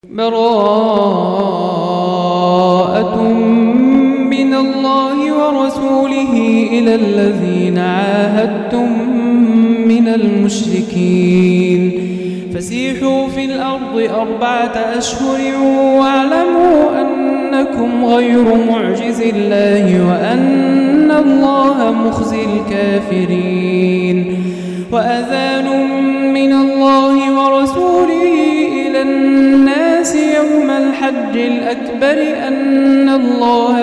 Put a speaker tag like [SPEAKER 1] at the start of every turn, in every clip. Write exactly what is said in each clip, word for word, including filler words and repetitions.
[SPEAKER 1] براءة من الله ورسوله إلى الذين عاهدتم من المشركين فسيحوا في الأرض أربعة أشهر واعلموا أنكم غير معجز الله وأن الله مخزي الكافرين وأذان من الله ورسوله إلى الناس يوم الحج الأكبر أن الله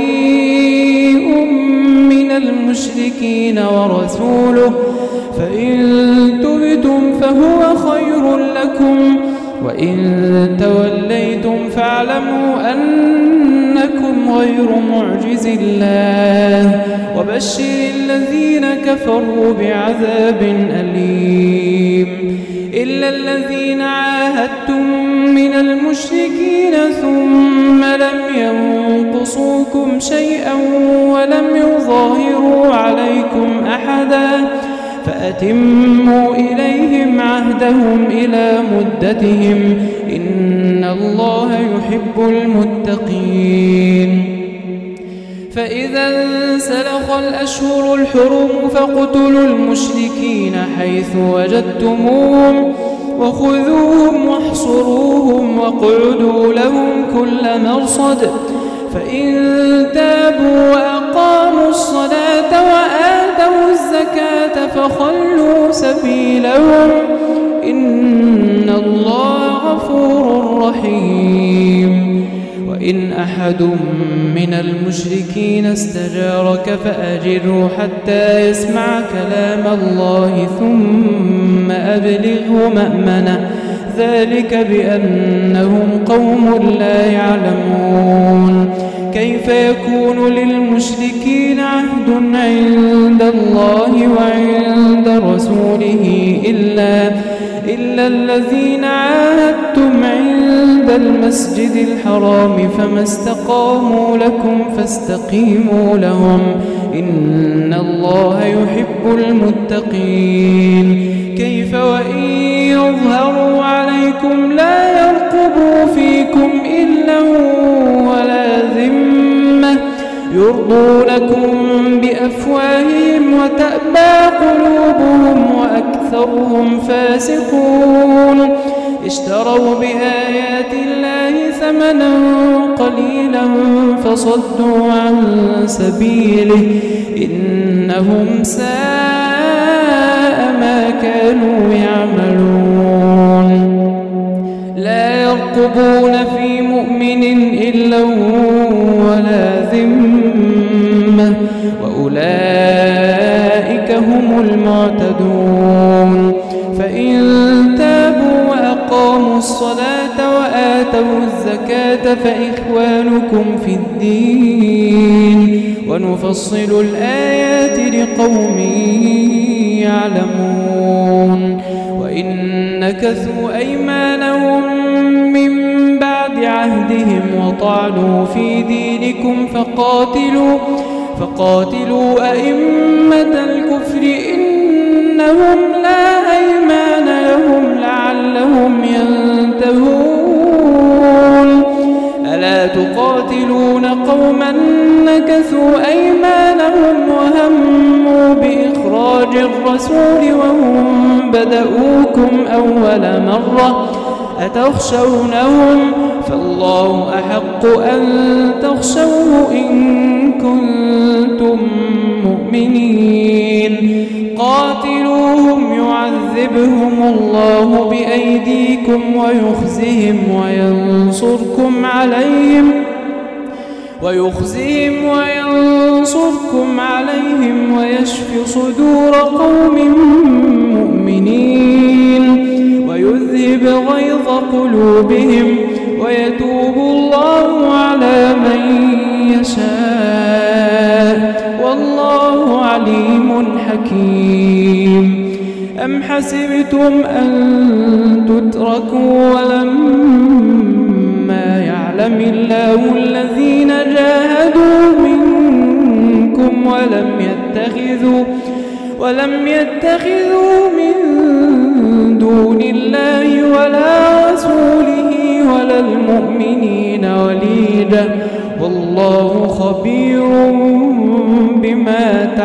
[SPEAKER 1] بريء من المشركين ورسوله فإن تبتم فهو خير لكم وإن توليتم فاعلموا أنكم غير معجز الله وبشر الذين كفروا بعذاب أليم إلا الذين عاهدتم من المشركين ثم لم ينقصوكم شيئا ولم يظاهروا عليكم أحدا فأتموا إليهم عهدهم إلى مدتهم إن الله يحب المتقين فإذا انسلخ الأشهر الحرم فاقتلوا المشركين حيث وجدتموهم وخذوهم واحصروهم واقعدوا لهم كل مرصد فإن تابوا وأقاموا الصلاة وآتوا الزكاة فخلوا سبيلهم إن الله غفور رحيم وإن أحد من المشركين استجارك فأجره حتى يسمع كلام الله ثم أبلغه مأمنه ذلك بأنهم قوم لا يعلمون كيف يكون للمشركين عهد عند الله وعند رسوله إلا, إلا الذين عاهدتم عند المسجد الحرام فما استقاموا لكم فاستقيموا لهم إن الله يحب المتقين كيف وإن يظهروا عليكم لا يرقبوا فيكم إلا ولا ذمة يرضونكم بأفواههم وتأبى قلوبهم وأكثرهم فاسقون اشتروا بآيات الله ثمنا قليلا فصدوا عن سبيله إنهم ساء ما كانوا يعملون لا يرقبون في مؤمن إلا ولا ذمة وأولئك هم المعتدون فإن تابوا وأقاموا الصلاة وآتوا الزكاة فإخوانكم في الدين ونفصل الآيات لقوم يعلمون وإن نكثوا أيمانهم من بعد عهدهم وطعنوا في دينكم فقاتلوا فقاتلوا أئمة الكفر إنهم لا أيمان لهم لعلهم ينتهون ألا تقاتلون قوما نكثوا أيمانهم وهموا بإخراج الرسول وهم بدؤوكم أول مرة أتخشونهم فالله أحق أن تخشوه إن كنتم مؤمنين قاتلوهم يعذبهم الله بأيديكم ويخزهم وينصركم عليهم ويخزهم وينصركم عليهم ويشف صدور قوم مؤمنين ويذهب غيظ قلوبهم ويتوب الله على من يشاء والله عليم حكيم أم حسبتم أن تتركوا ولما يعلم الله الذين جاهدوا منكم ولم يتخذوا ولم يتخذوا من دون الله ولا رسوله ولا المؤمنين وليدا والله خبير بما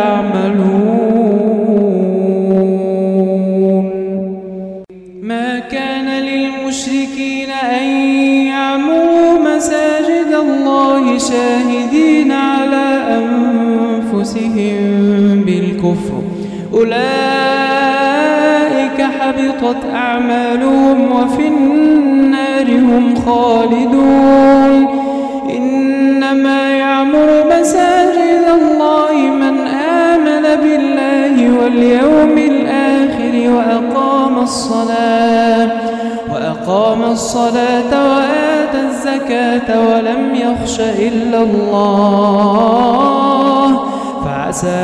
[SPEAKER 1] تعملون. ما كان للمشركين أن يعمروا مساجد الله شاهدين على أنفسهم بالكفر أولئك حبطت أعمالهم وفي النار هم خالدون. إنما يعمر مساجد الله من آمن بالله واليوم الآخر وأقام الصلاة وأقام الصلاة وآتى الزكاة ولم يخش إلا الله فعسى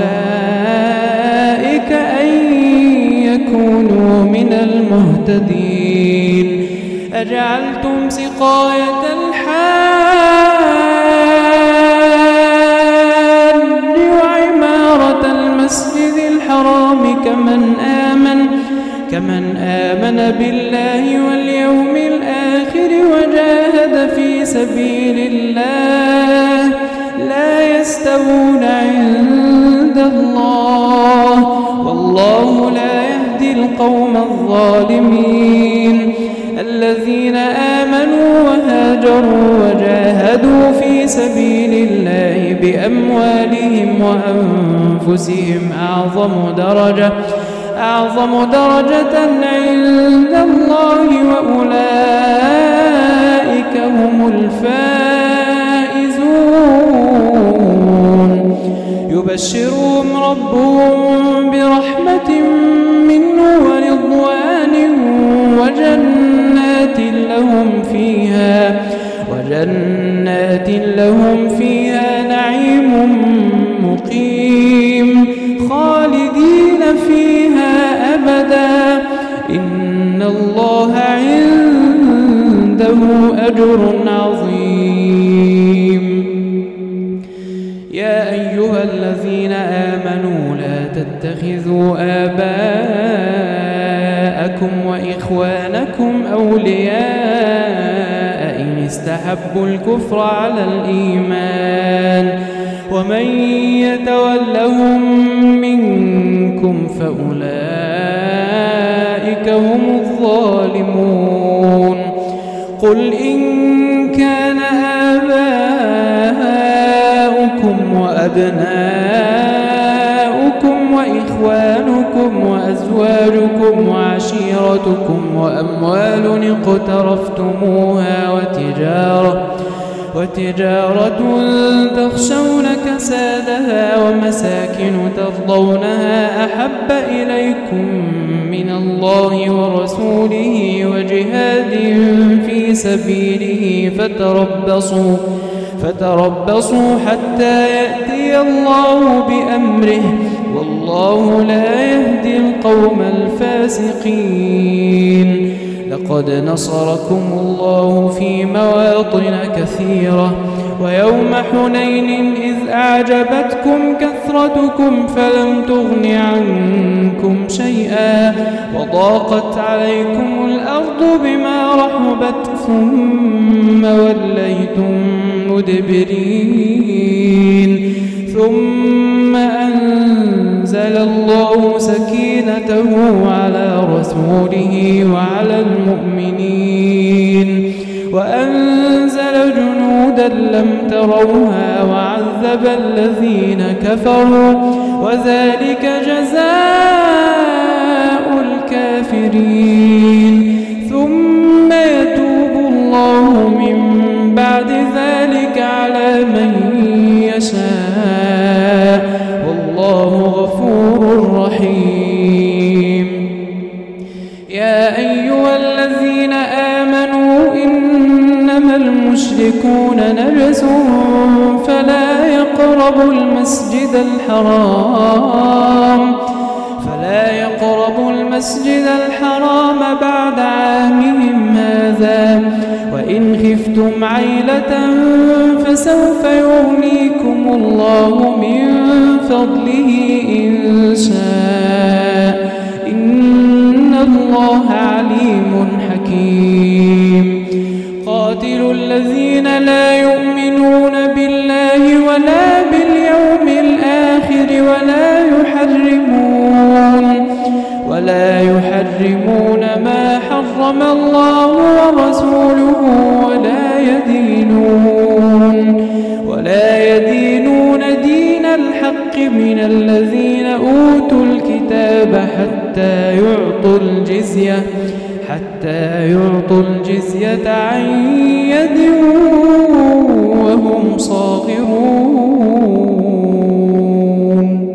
[SPEAKER 1] أولئك أن يكونوا من المهتدين. أجعلتم سقاية الحاج وعمارة المسجد الحرام كمن آمن كمن آمن بالله واليوم الآخر وجاهد في سبيل الله لا يستوون عند الله والله لا يهدي القوم الظالمين. الذين آمنوا وهاجروا وجاهدوا في سبيل الله بأموالهم وأنفسهم أعظم درجة أعظم درجة عند الله وأولئك هم الفائزون. يبشرهم ربهم برحمة منه ورضوان وجنات لهم فيها وجنات لهم فيها نعيم مقيم خالدين فيها أبدا إن الله عنده أجر عظيم. يا أيها الذين آمنوا لا تتخذوا آباءكم وإخوانكم أولياء إن استحبوا الكفر على الإيمان ومن يتولهم منكم فأولئك هم الظالمون. قل إن كان آباؤكم وأبناؤكم وإخوانكم وأزواجكم وعشيرتكم وأموال اقترفتموها وتجارة وتجارة تخشون كسادها ومساكن ترضونها أحب إليكم من الله ورسوله وجهاد في سبيله فتربصوا فتربصوا حتى يأتي الله بأمره والله لا يهدي القوم الفاسقين. لقد نصركم الله في مواطن كثيرة ويوم حنين إذ أعجبتكم كثرتكم فلم تغن عنكم شيئا وضاقت عليكم الأرض بما رحبت ثم وليتم مدبرين ثم أنزل الله سكينته على رسوله وعلى المؤمنين وأنزل جنودا لم تروها وعذب الذين كفروا وذلك جزاء الكافرين. ثم يتوب الله من بعد ذلك على من يشاء والله غفور رحيم. يا أيها الذين آمنوا إنما المشركون نجس فلا يقربوا المسجد الحرام فلا يقربوا المسجد الحرام بعد عامهم هذا وإن خفتم عيلة فسوف يغنيكم الله من فضله إن شاء إن الله عليم حكيم. قاتلوا الذين لا يؤمنون بالله ولا باليوم الآخر ولا يحرمون ولا يحرمون ما حرم الله ورسوله ولا يدينون ولا يدينون دين الحق من الذين أوتوا الكتاب حتى يعطوا الجزية حتى يعطوا الجزية عن يد وهم صاغرون.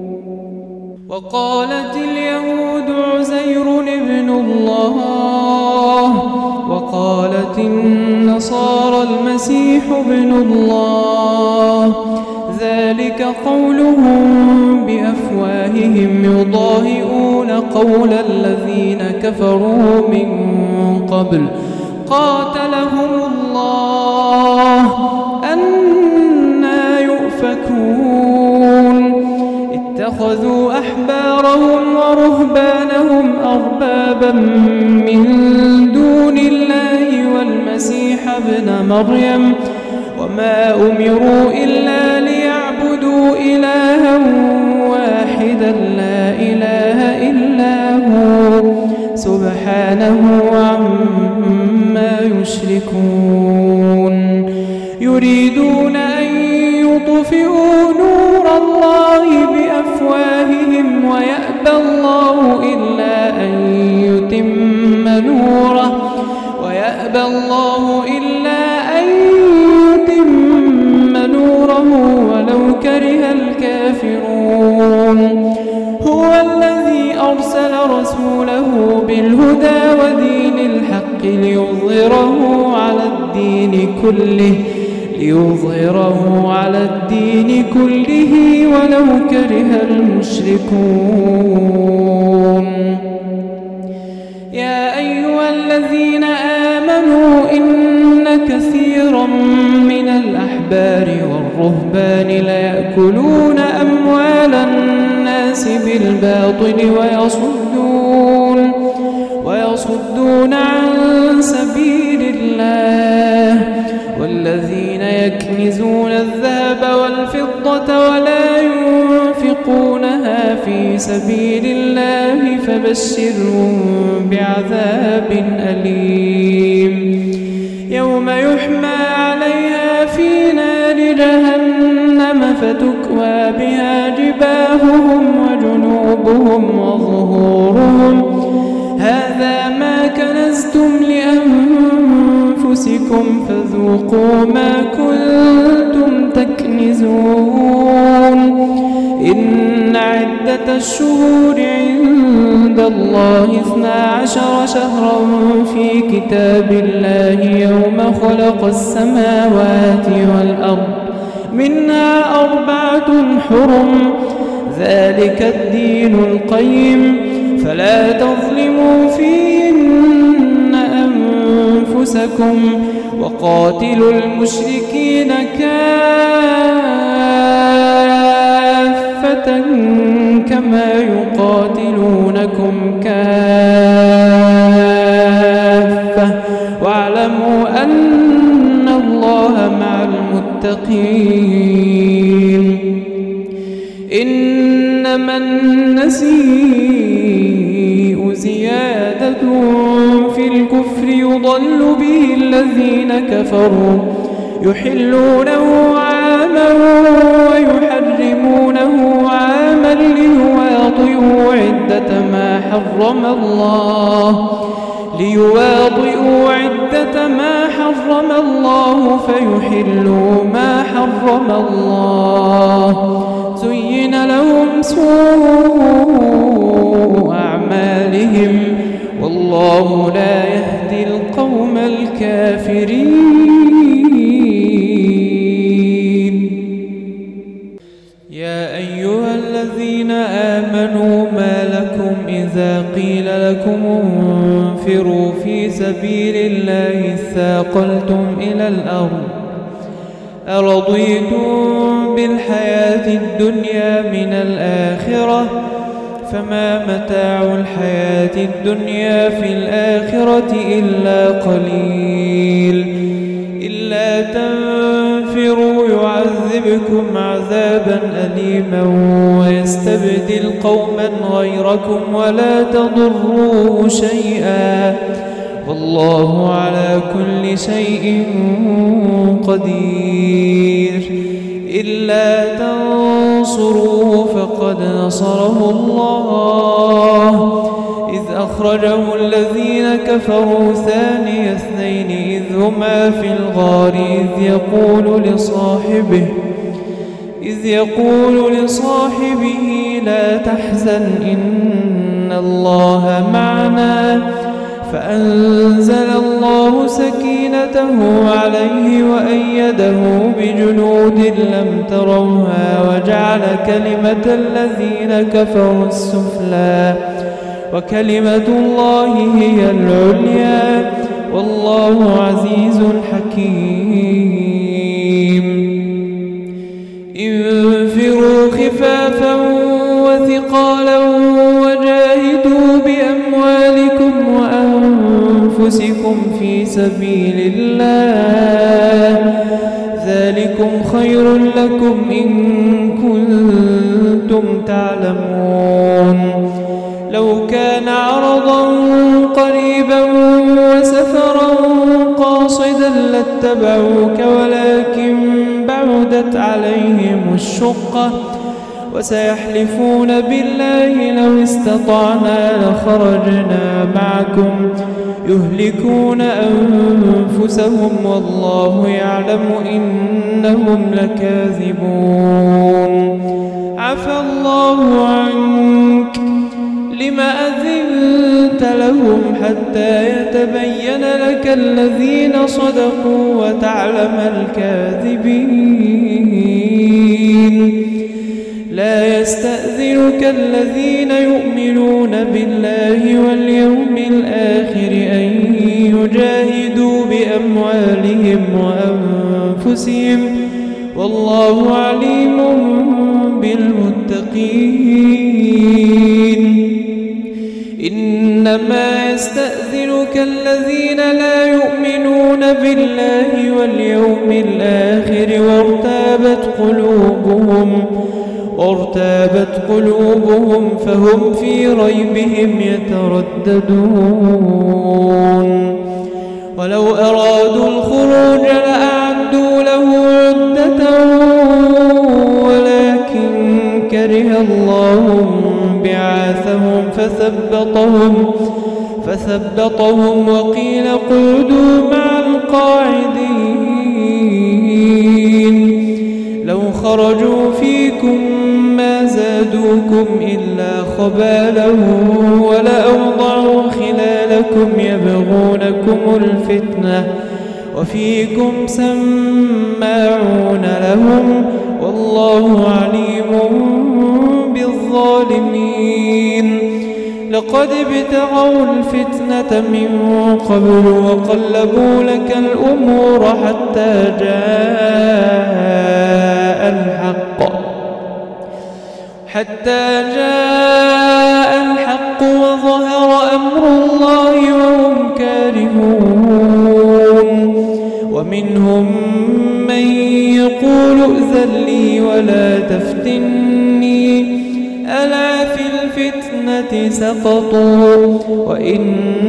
[SPEAKER 1] وقالت اليهود عزير ابن الله وقالت النصارى المسيح ابن الله ذلك قولهم بأفواههم يضاهئون قول الذين كفروا من قبل قاتلهم الله أنى يؤفكون اتخذوا أحبارهم ورهبانهم أربابا من دون الله والمسيح ابن مريم وما أمروا إلا ليعبدوا إلها واحدا لا إله إلا هو سبحانه عما يشركون. يريدون أن يطفئوا نور الله بأفواههم ويأبى الله إلا أن يتم نوره ويأبى الله إلا أن يتم نوره ولو كره الكافرون. هو الذي أرسل رسوله بالهدى ودين الحق ليظهره على الدين كله ليظهره على الدين كله ولو كره المشركون. يا أيها الذين آمنوا إن كثيرا من الأحبار والرهبان ليأكلون أموال الناس بالباطل ويصدون ويصدون عن سبيل الله والذين يكنزون الذهب والفضة ولا ينفقونها في سبيل الله فبشرهم بعذاب أليم يوم يحمى عليها في نار جهنم فتكوى بها جباههم وجنوبهم وظهورهم هذا ما كنزتم لأنفسكم فذوقوا ما كنتم تكنزون. إن عدة الشهور عند الله اثنا عشر شهرا في كتاب الله يوم خلق السماوات والأرض منها أربعة حرم ذلك الدين القيم فلا تظلموا فيهن أنفسكم وقاتلوا المشركين كافة كما يقاتلونكم كافة واعلموا أن الله مع المتقين. إنما النسيء زيادة في الكفر يضل به الذين كفروا يحلونه عاما ويحرمونه عاما ليواطئوا عدة ما حرم الله ليواطئوا عدة ما حرم الله فيحلوا ما حرم الله. زين لهم سوء أعمالهم والله لا يهدي القوم الكافرين. يا أيها الذين آمنوا ما لكم إذا قيل لكم انفروا في سبيل الله اثاقلتم إلى الأرض أرضيتم بالحياة الدنيا من الآخرة فما متاع الحياة الدنيا في الآخرة إلا قليل إلا تنفروا يعذبكم عذابا أليما ويستبدل قوما غيركم ولا تضروه شيئا والله على كل شيء قدير إلا تنصروه فقد نصره الله إذ أخرجه الذين كفروا ثاني اثنين إذ هما في الغار إذ يقول لصاحبه إذ يقول لصاحبه لا تحزن إن الله معنا فأنزل الله سكينته عليه وأيده بجنود لم تروها وجعل كلمة الذين كفروا السفلى وكلمة الله هي العليا والله عزيز حكيم انفروا خفافا وثقالا وجاهدوا بأموالكم وأنفسكم في سبيل الله ذلكم خير لكم إن كنتم تعلمون لو كان عرضا قريبا وسفرا قاصدا لاتبعوك ولكن بعدت عليهم الشقة وسيحلفون بالله لو استطعنا لخرجنا معكم يهلكون أنفسهم والله يعلم إنهم لكاذبون عفى الله عنك لم أذنت لهم حتى يتبين لك الذين صدقوا وتعلم الكاذبين لا يستأذنك الذين يؤمنون بالله واليوم الآخر أن يجاهدوا بأموالهم وأنفسهم والله عليم بالمتقين إنما يستأذنك الذين لا يؤمنون بالله واليوم الآخر وارتابت قلوبهم وارتابت قلوبهم فهم في ريبهم يترددون ولو أرادوا الخروج لأعدوا له عدة ولكن كره الله بعاثهم فثبطهم فثبطهم وقيل اقعدوا مع القاعدين لو خرجوا فيكم ما زادوكم إلا خبالا ولأوضعوا خلالكم يبغونكم الفتنة وفيكم سماعون لهم والله عليم بالظالمين لقد ابتغوا الفتنة من قبل وقلبوا لك الأمور حتى جاء الحق حتى جاء الحق وظهر أمر الله وهم كارهون ومنهم من يقول ائذن لي ولا تفتني ألا في الفتنة سقطوا وإن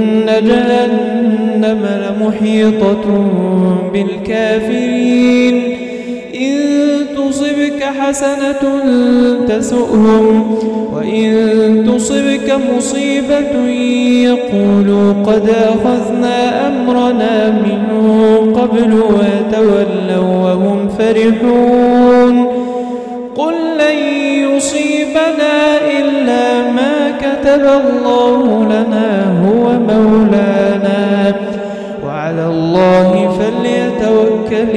[SPEAKER 1] جهنم لمحيطة بالكافرين إن تصبك حسنة تسؤهم وإن تصبك مصيبة يقولوا قد أخذنا أمرنا من قبل ويتولوا وهم فرحون قل لن يصيبنا إلا ما كتب الله لنا هو مولانا وعلى الله فليتوكل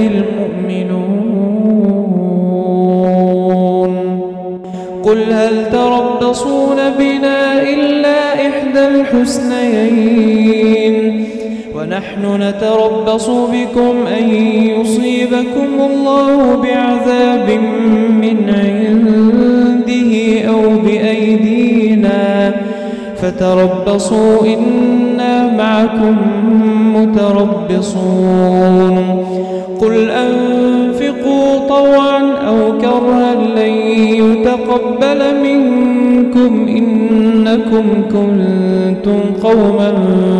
[SPEAKER 1] المؤمنون قل هل تربصون بنا إلا إحدى الحسنيين ونحن نتربص بكم أن يصيبكم الله بعذاب من عنده أو بأيدينا فتربصوا إنا معكم متربصون قل أنفقوا طوعا أو كرها لن يتقبل منكم إنكم كنتم قوما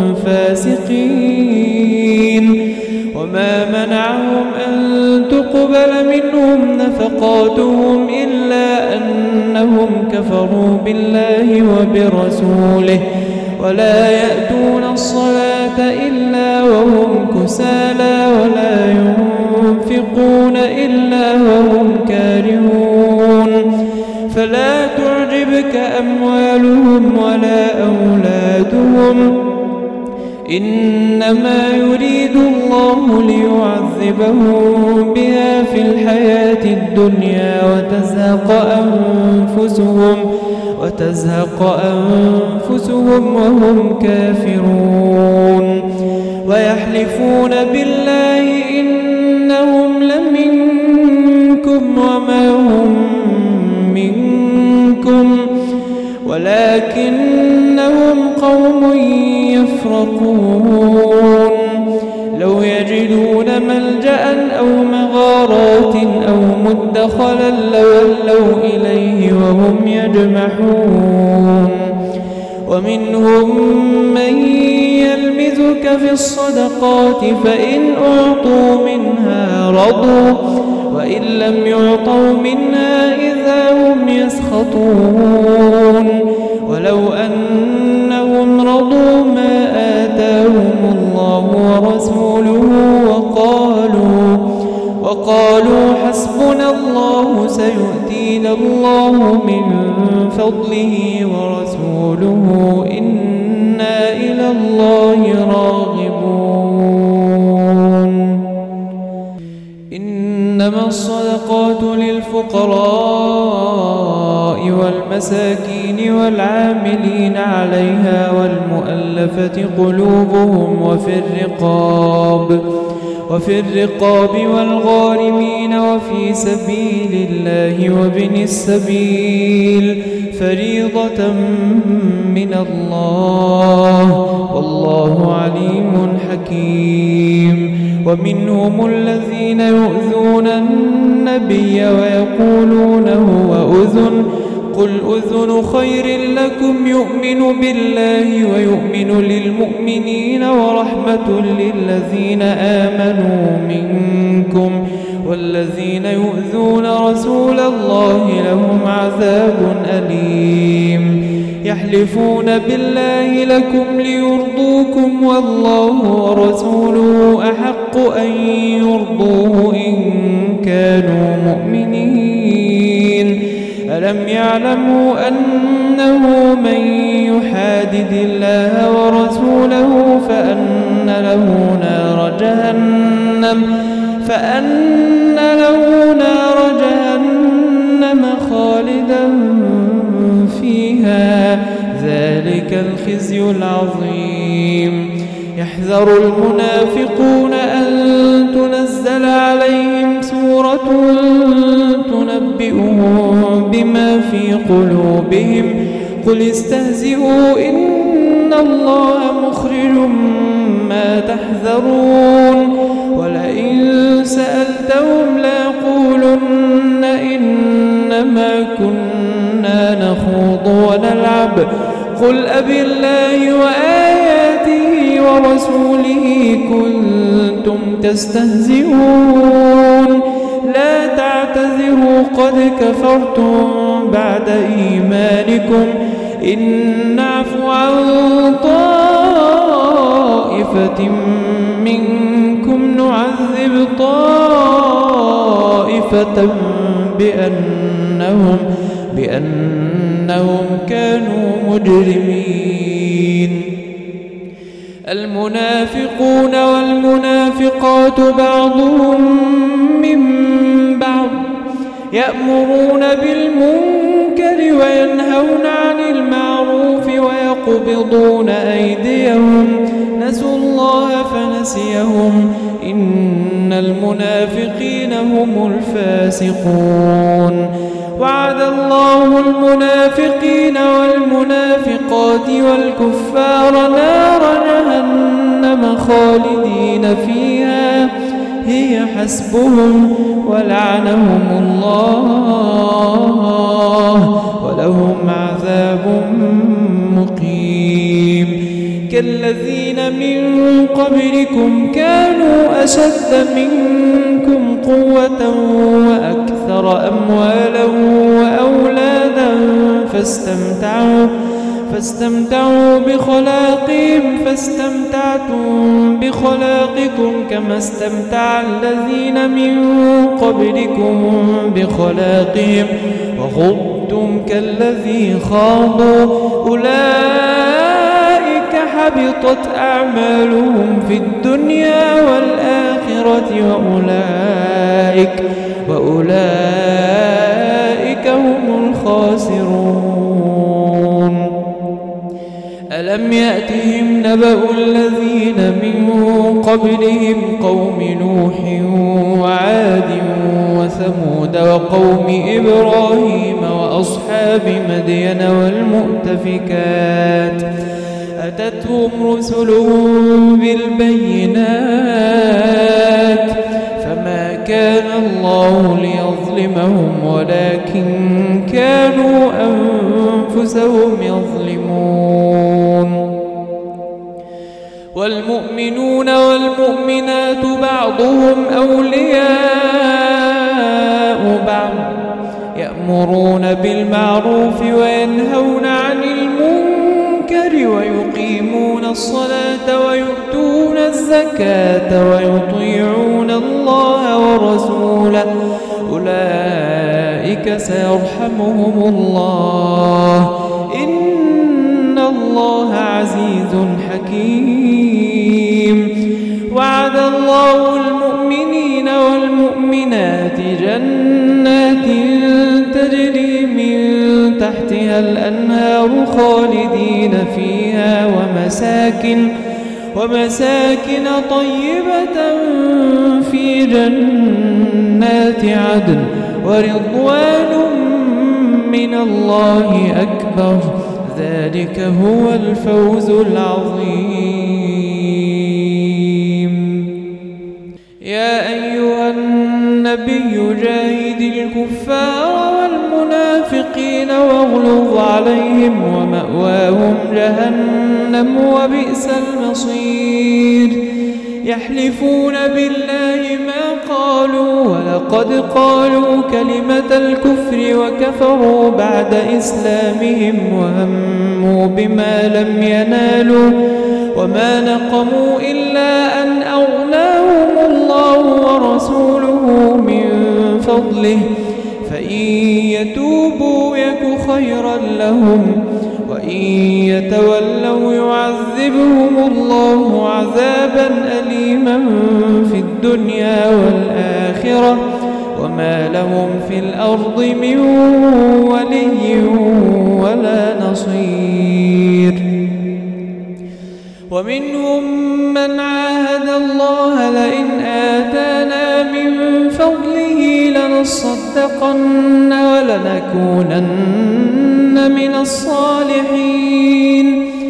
[SPEAKER 1] فاسقين وما منعهم أن تقبل منهم نفقاتهم إلا أنهم كفروا بالله وبرسوله ولا يأتون الصلاة إلا وهم كسالى ولا ينفقون إلا وهم كارهون فلا تعجبك أموالهم ولا أولادهم إنما يريد الله ليعذبهم بها في الحياة الدنيا وتزهق أنفسهم وتزهق أنفسهم وهم كافرون ويحلفون بالله إنهم لمنكم وما هم منكم ولكنهم قوم يفرقون لو يجدون ملجأ أو مغارات أو مدخلا لولوا إليه وهم يجمحون ومنهم من يلمزك في الصدقات فإن أعطوا منها رضوا وإن لم يعطوا منها إذا هم يسخطون ولو أنهم رضوا ما آتاهم الله ورسوله وقالوا وقالوا حسبنا الله سيؤتينا الله من فضله ورسوله إنا إلى الله راغبون إنما الصدقات للفقراء والمساكين والعاملين عليها والمؤلفة قلوبهم وفي الرقاب وفي الرقاب والغارمين وفي سبيل الله وابن السبيل فريضة من الله والله عليم حكيم ومنهم الذين يؤذون النبي ويقولون هو أذن قل أذن خير لكم يؤمن بالله ويؤمن للمؤمنين ورحمة للذين آمنوا منكم والذين يؤذون رسول الله لهم عذاب أليم يحلفون بالله لكم ليرضوكم والله ورسوله أحق أن يرضوه إن كانوا مؤمنين ألم يعلموا أنه من يحادد الله ورسوله فأن له نار جهنم فأن له نار جهنم خالدا فيها ذلك الخزي العظيم يحذر المنافقون أن تنزل عليهم سورة تنبئهم بما في قلوبهم قل استهزئوا إن الله مخرج ما تحذرون ولئن سألتهم ليقولن إنما كنا نخوض ونلعب قل أبالله وآياته ورسوله كنتم تستهزئون لا تعتذروا قد كفرتم بعد إيمانكم إن نعفو عن طائفة منكم نعذب طائفة بأنهم بأنهم كانوا مجرمين المنافقون والمنافقات بعضهم من بعض يأمرون بالمنكر وينهون عن المعروف ويقبضون أيديهم نسوا الله فنسيهم إن المنافقين المنافقين هم الفاسقون. وعد الله المنافقين والمنافقات والكفار نار جهنم خالدين فيها هي حسبهم ولعنهم الله ولهم عذاب مقيم. كالذين من قبلكم كانوا أشد منكم قوة وأكثر أموالا وأولادا فاستمتعوا فاستمتعوا بخلاقهم فاستمتعتم بخلاقكم كما استمتع الذين من قبلكم بخلاقهم وخضتم كالذي خاضوا أولئك حبطت أعمالهم في الدنيا والآخرة وأولئك وأولئك هم الخاسرون. ألم يأتهم نبأ الذين من قبلهم قوم نوح وعاد وثمود وقوم إبراهيم وأصحاب مدين والمؤتفكات أتتهم رسلهم بالبينات فما كان الله ليظلمهم ولكن كانوا أنفسهم يظلمون. والمؤمنون والمؤمنات بعضهم أولياء بعض يأمرون بالمعروف وينهون عن المنكر ويقيمون الصلاة ويؤتون الزكاة ويطيعون الله ورسوله أولئك سيرحمهم الله إن الله عزيز حكيم. وعد الله المؤمنين والمؤمنات جنات تجري من تحتها الأنهار خالدين فيها ومساكن ومساكن طيبة في جنات عدن ورضوان من الله أكبر ذلك هو الفوز العظيم. يا أيها النبي جاهد الكفار والمنافقين واغلظ عليهم ومأواهم جهنم وبئس المصير. يحلفون بالله ما قالوا ولقد قالوا كلمة الكفر وكفروا بعد إسلامهم وهموا بما لم ينالوا وما نقموا إلا أن أغناهم الله ورسوله من فضله فإن يتوبوا يك خيرا لهم وإن يتولوا يعذبهم الله عذابا أليما في الدنيا والآخرة وما لهم في الأرض من ولي ولا نصير. ومنهم من عاهد الله لئن آتانا من فضله لنصدقن ولنكونن من الصالحين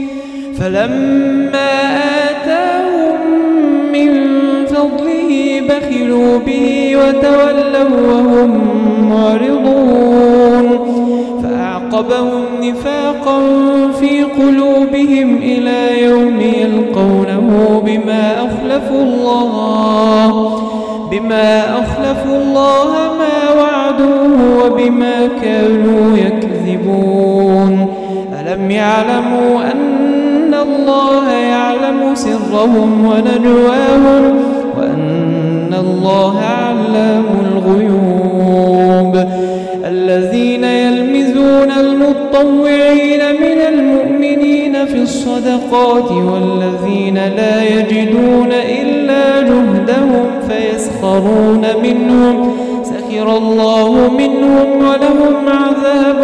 [SPEAKER 1] فلما آتاهم من فضله بخلوا به وتولوا وهم معرضون فأعقبهم نفاقا في قلوبهم إلى يوم يلقونه بما أخلفوا الله بما أخلفوا الله ما وعدوه وبما كانوا يكذبون. ألم يعلموا أن الله يعلم سرهم ونجواهم وأن الله علام الغيوب. الذين يلمزون المطوعين من المؤمنين في الصدقات والذين لا يجدون إلا جهدهم فيسخرون منهم سخر الله منهم ولهم عذاب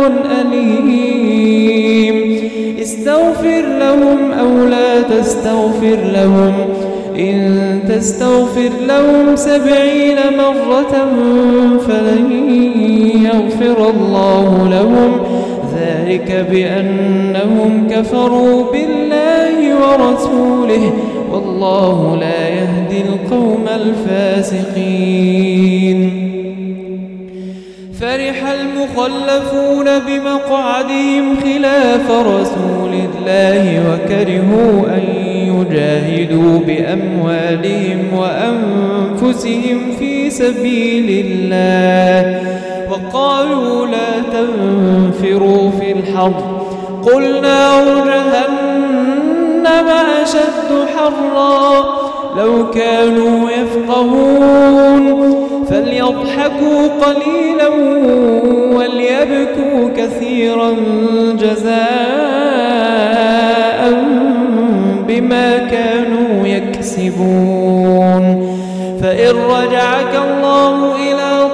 [SPEAKER 1] أليم. استغفر لهم أو لا تستغفر لهم إن تستغفر لهم سبعين مرة فلن يغفر الله لهم ذلك بأنهم كفروا بالله ورسوله والله لا يهدي القوم الفاسقين. فرح المخلفون بمقعدهم خلاف رسول الله وكرهوا أن يجاهدوا بأموالهم وأنفسهم في سبيل الله وقالوا لا تنفروا في الحر قل نار جهنم أشد حرا لو كانوا يفقهون فليضحكوا قليلا وليبكوا كثيرا جزاء بما كانوا يكسبون. فإن رجعك الله إلى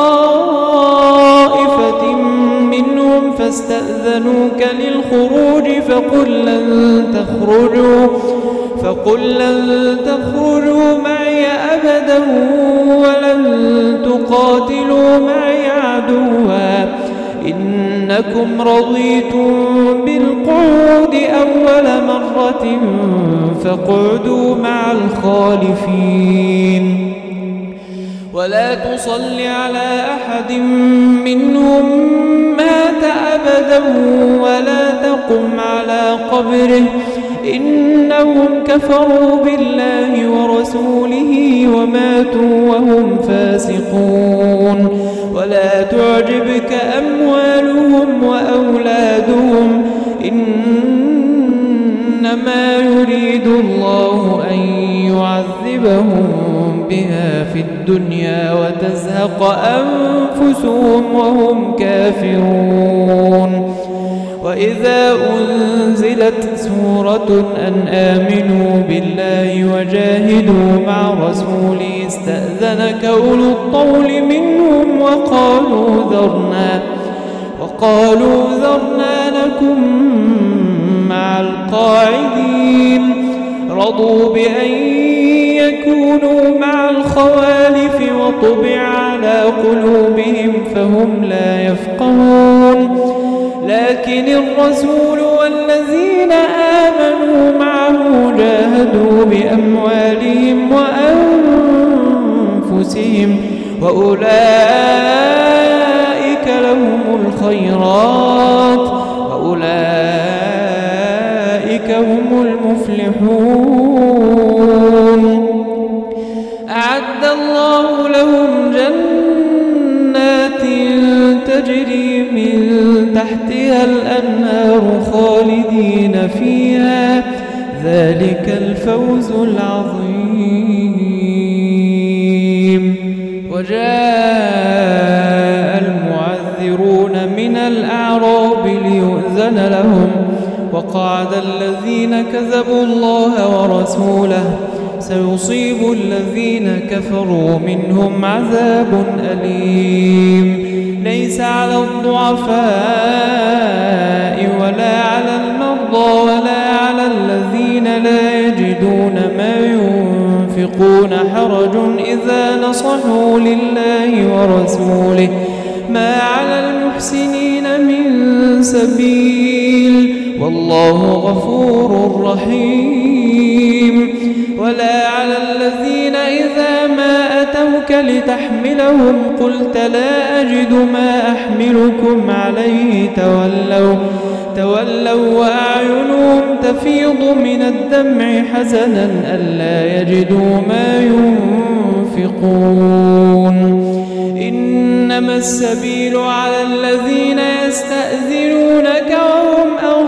[SPEAKER 1] طائفة منهم فاستأذنوك للخروج فقل لن تخرجوا فقل لن تخرجوا معي أبدا ولن تقاتلوا معي عدوا إنكم رضيتم بالقعود أول مرة فاقعدوا مع الخالفين ولا تصل على أحد منهم مات أبدا ولا تقم على قبره إنهم كفروا بالله ورسوله وماتوا وهم فاسقون. ولا تعجبك أموالهم وأولادهم إنما يريد الله أن يعذبهم بها في الدنيا وتزهق أنفسهم وهم كافرون. وإذا أنزلت سورة أن آمنوا بالله وجاهدوا مع رسوله استأذنك أولو الطول منهم وقالوا ذرنا وقالوا ذرنا نكن مع القاعدين رضوا بأن يكونوا مع الخوالف وطبع على قلوبهم فهم لا يفقهون. لكن الرسول والذين آمنوا معه جاهدوا بأموالهم وأنفسهم وأولئك لهم الخيرات وأولئك هم المفلحون. أعد الله لهم جنات تجري من تحتها الأنهار خالدين فيها ذلك الفوز العظيم. وجاء المعذرون من الأعراب ليؤذن لهم وقعد الذين كذبوا الله ورسوله سيصيب الذين كفروا منهم عذاب أليم. ليس على الضعفاء ولا على المرضى ولا على الذين لا يجدون ما ينفقون حرج إذا نصحوا لله ورسوله ما على المحسنين من سبيل والله غفور رحيم. ولا على الذين إذا ما أتوك لتحملهم قلت لا أجد ما أحملكم عليه تولوا تولوا وأعينهم تفيض من الدمع حزنا ألا يجدوا ما ينفقون. إنما السبيل على الذين يستأذنونك وهم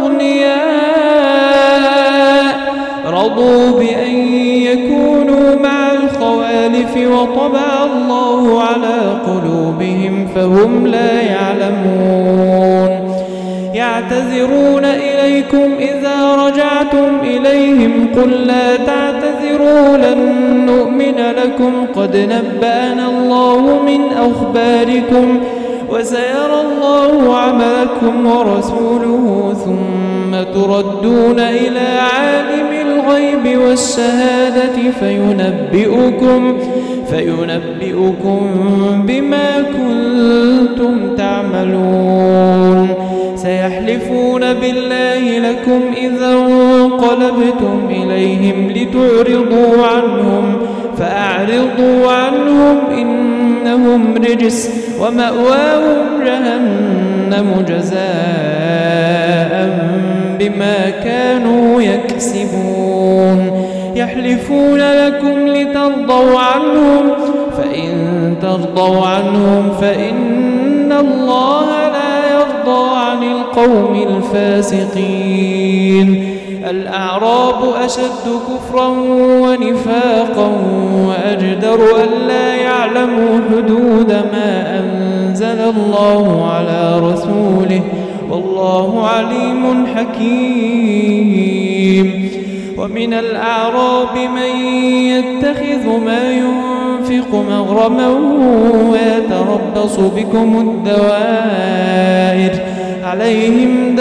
[SPEAKER 1] أغنياء رضوا بأن يكونوا مع الخوالف وطبع الله على قلوبهم فهم لا يعلمون. يعتذرون إليكم إذا رجعتم إليهم قل لا تعتذروا لن نؤمن لكم قد نبأنا الله من أخباركم وسيرى الله عملكم ورسوله ثم تردون إلى عالم الغيب الغيب والشهادة فينبئكم, فينبئكم بما كنتم تعملون. سيحلفون بالله لكم إذا انقلبتم إليهم لتعرضوا عنهم فأعرضوا عنهم إنهم رجس ومأواهم جهنم جزاء بما كانوا يكسبون. يحلفون لكم لترضوا عنهم فإن ترضوا عنهم فإن الله لا يرضى عن القوم الفاسقين. الأعراب أشد كفرا ونفاقا وأجدر ألا يعلموا حدود ما أنزل الله على رسوله والله عليم حكيم. ومن الأعراب من يتخذ ما ينفق مغرما ويتربص بكم الدوائر عليهم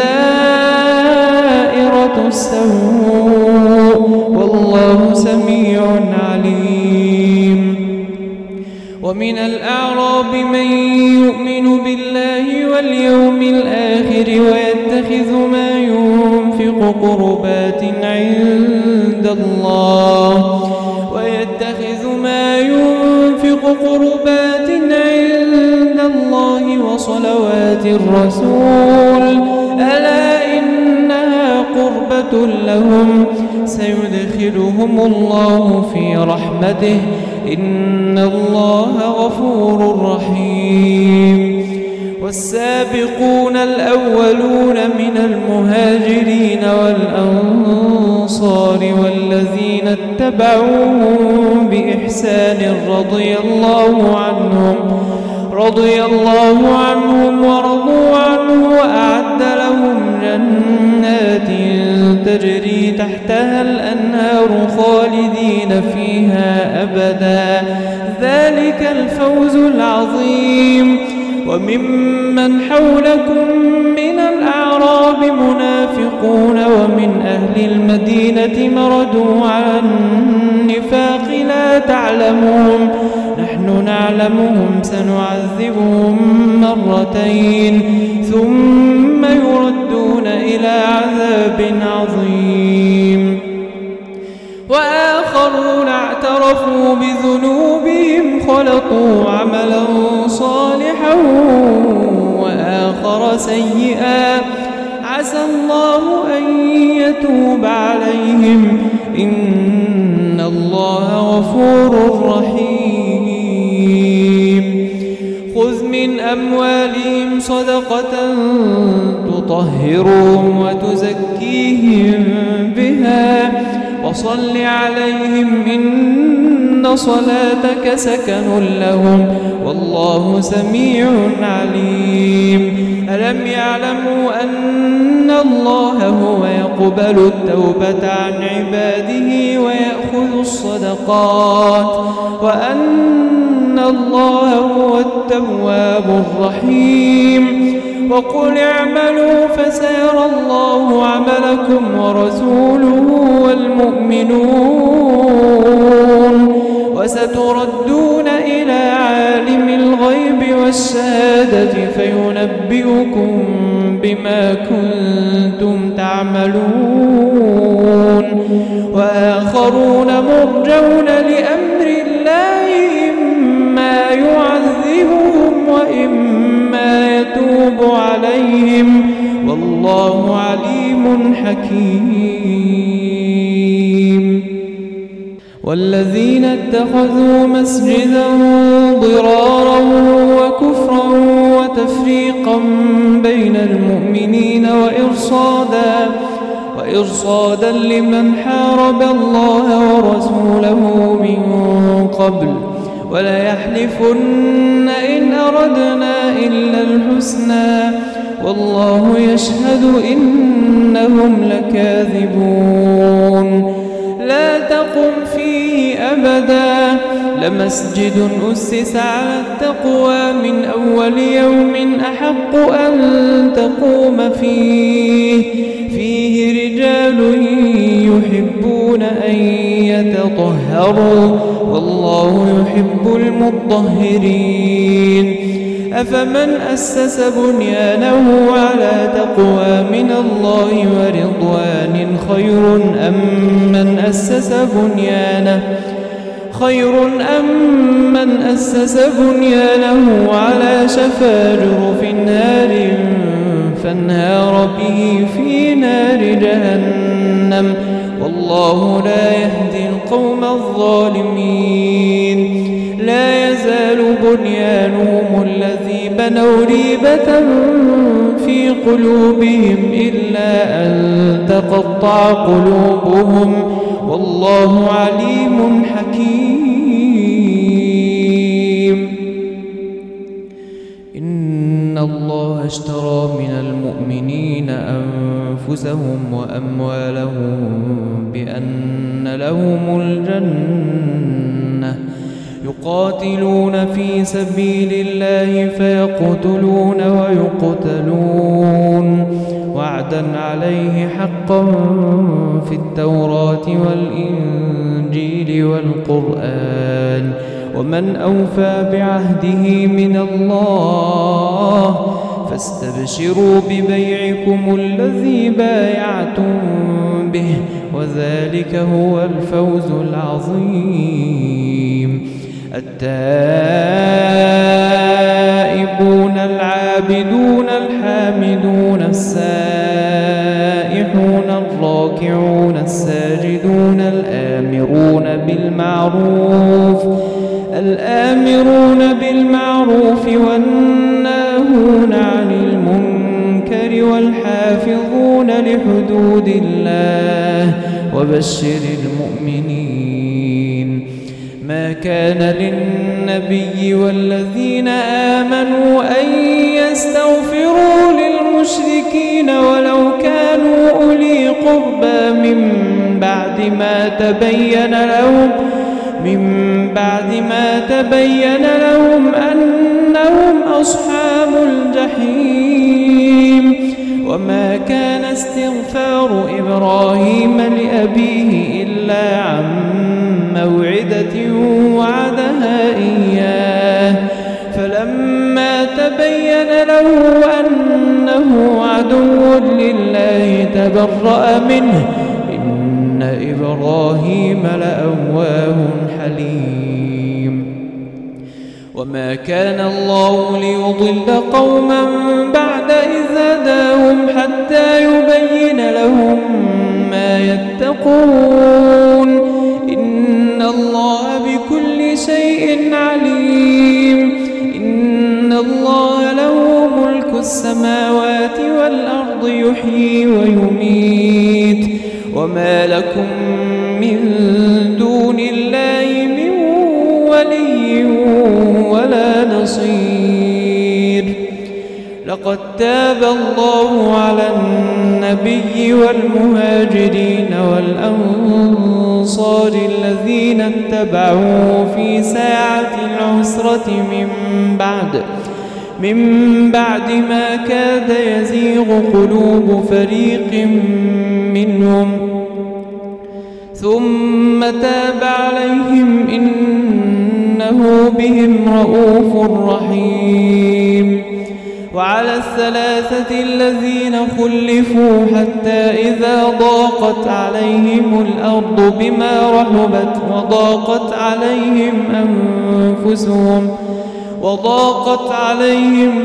[SPEAKER 1] دائرة السوء والله سميع عليم. ومن الأعراب من يؤمن بالله واليوم الآخر ويتخذ ما ينفق قربات عند الله ويتخذ ما ينفق قربات عند الله وصلوات الرسول ألا إنها قربة لهم سيدخلهم الله في رحمته إن الله غفور رحيم. والسابقون الأولون من المهاجرين والأنصار والذين اتبعوهم بإحسان رضي الله عنهم رضي الله عنهم ورضوا عنه وأعد لهم جنات تجري تحتها الأنهار خالدين فيها أبدا ذلك الفوز العظيم. وممن حولكم من الأعراب منافقون ومن أهل المدينة مردوا على النفاق لا تعلمهم نحن نعلمهم سنعذبهم مرتين ثم يردون إلى عذاب عظيم. وآخرون اعترفوا بذنوبهم خلطوا عملا صالحا وآخر سيئا عسى الله أن يتوب عليهم إن الله غفور رحيم. خذ من أموالهم صدقة تطهرهم وتزكيهم بها وصل عليهم إن صلاتك سكن لهم والله سميع عليم. ألم يعلموا أن الله هو يقبل التوبة عن عباده ويأخذ الصدقات وأن الله هو التواب الرحيم. وقل اعملوا فسيرى الله عملكم ورسوله والمؤمنون وستردون إلى عالم الغيب والشهادة فينبئكم بما كنتم تعملون. وآخرون مرجون لأمر الله إما يعذبهم وإما يتوب عليهم والله عليم حكيم. والذين اتخذوا مسجدا ضرارا وكفرا وتفريقا بين المؤمنين وإرصادا وإرصادا لمن حارب الله ورسوله من قبل وليحلفن إن أردنا إلا الحسنى والله يشهد إنهم لكاذبون. لا تقم فيه أبدا لمسجد أسس على التقوى من أول يوم أحق أن تقوم فيه فيه رجال يحبون أن يتطهروا والله يحب المطهرين أفمن أسس بنيانه على تقوى من الله ورضوان خير أم من أسس بنيانه خير أم من أسس بنيانه على شفا جرف نار فانهار به في نار جهنم والله لا يهدي القوم الظالمين لا يزال بنيانهم الذي بنوا ريبة في قلوبهم إلا أن تقطع قلوبهم والله عليم حكيم إن الله اشترى من المؤمنين أنفسهم وأموالهم بأن لهم الجنة يقاتلون في سبيل الله فيقتلون ويقتلون وعدا عليه حقا في التوراة والإنجيل والقرآن ومن أوفى بعهده من الله فاستبشروا ببيعكم الذي بايعتم به وذلك هو الفوز العظيم التائبون العابدون الحامدون السائحون الراكعون الساجدون الآمرون بالمعروف الآمرون بالمعروف والناهون عن المنكر والحافظون لحدود الله وبشر المؤمنين ما كان للنبي والذين آمنوا أن يستغفروا للمشركين ولو كانوا أولي قربى من بعد ما تبين لهم من بعد ما تبين لهم أنهم أصحاب الجحيم وما كان استغفار إبراهيم لأبيه إلا عن موعدة وعدها إياه فلما تبين له أنه عدو لله تبرأ منه إن إبراهيم لأواه حليم وما كان الله ليضل قوما بعد إذ هداهم حتى يبين لهم ما يتقون إن الله بكل شيء عليم إن الله له ملك السماوات والأرض يحيي ويميت وما لكم من دون الله من ولي ولا نصير لقد تاب الله على النبي والمهاجرين والأنصار الذين اتبعوه في ساعة العسرة من بعد من بعد ما كاد يزيغ قلوب فريق منهم ثم تاب عليهم إنه بهم رؤوف رحيم وعلى الثلاثة الذين خلفوا حتى إذا ضاقت عليهم الأرض بما رحبت وضاقت عليهم أنفسهم وضاقت عليهم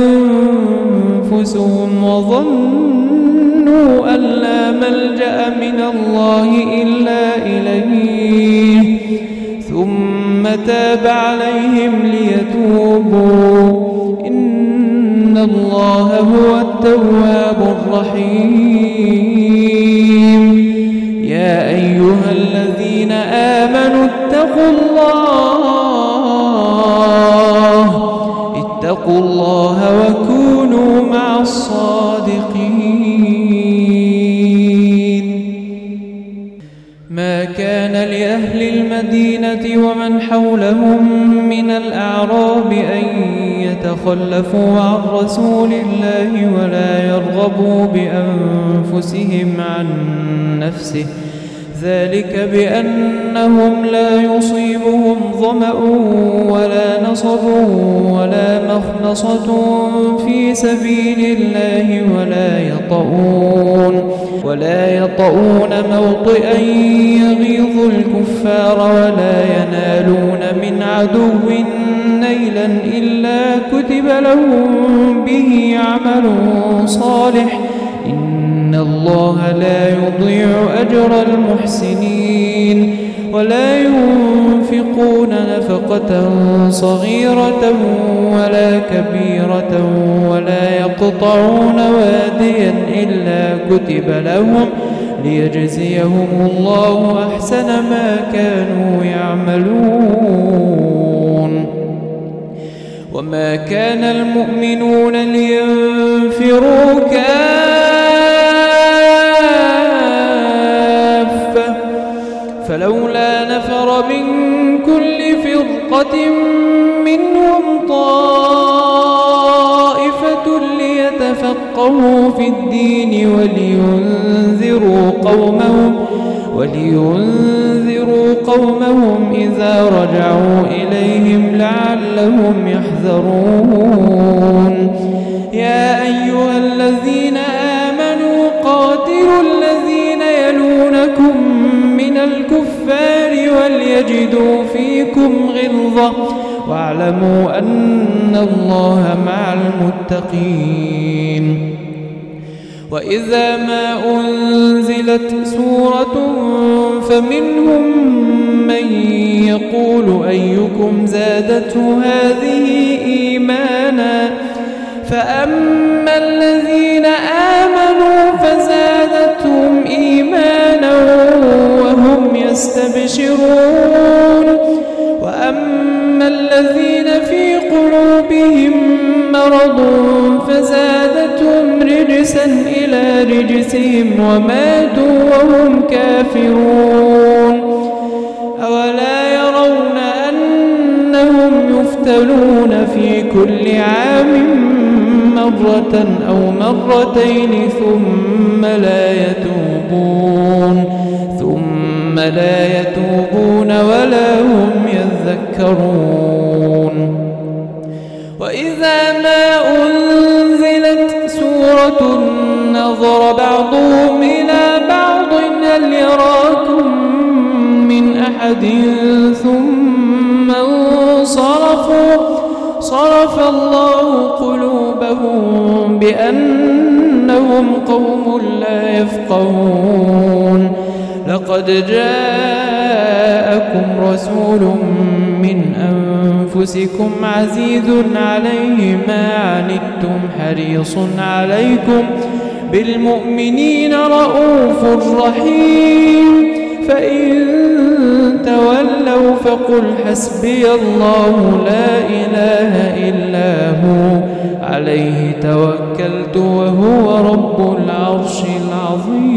[SPEAKER 1] أنفسهم وظنوا أن لا ملجأ من الله إلا إليه ثم تاب عليهم ليتوبوا إن الله هو التواب الرحيم يا أيها الذين آمنوا اتقوا الله اتقوا الله وكونوا مع الصادقين ما كان لأهل المدينة من الأعراب أن يتخلفوا عن رسول الله ولا يرغبوا بأنفسهم عن نفسه ذلك بأنهم لا يصيبهم ظمأ ولا نصب ولا مخنصة في سبيل الله ولا يطؤون ولا يطؤون موطئا يغيظ الكفار ولا ينالون من عدو نيلا إلا كتب لهم به عمل صالح إن الله لا يضيع أجر المحسنين ولا ينفقون نفقة صغيرة ولا كبيرة ولا يقطعون واديا إلا كتب لهم ليجزيهم الله أحسن ما كانوا يعملون وما كان المؤمنون لينفروا كافة فلولا نفر من كل فرقة منهم طائفة ليتفقهوا في الدين ولينذروا قومهم ولينذروا قومهم إذا رجعوا إليهم لعلهم يحذرون يا أيها الذين آمنوا قاتلوا الذين يلونكم من الكفار وليجدوا فيكم غلظة واعلموا أن الله مع المتقين وإذا ما أنزلت سورة فمنهم من يقول أيكم زادته هذه إيمانا فأما الذين آمنوا فزادتهم إيمانا وهم يستبشرون وأما الذين في قلوبهم مرض فزادتهم رجسا إلى رجسهم وماتوا وهم كافرون أولا يرون أنهم يفتنون في كل عام مرة أو مرتين ثم لا يتوبون ثم لا يتوبون ولا هم يذكرون وإذا ما أنزلت سورة نظر بعضهم إلى بعض هل يراكم من أحد ثم انصرفوا صرف الله قلوبهم بأنهم قوم لا يفقهون لقد جاءكم رسول من أنفسكم عزيز عليه ما عنتم حريص عليكم بالمؤمنين رؤوف رحيم فإن تولوا فقل حسبي الله لا إله إلا هو عليه توكلت وهو رب العرش العظيم.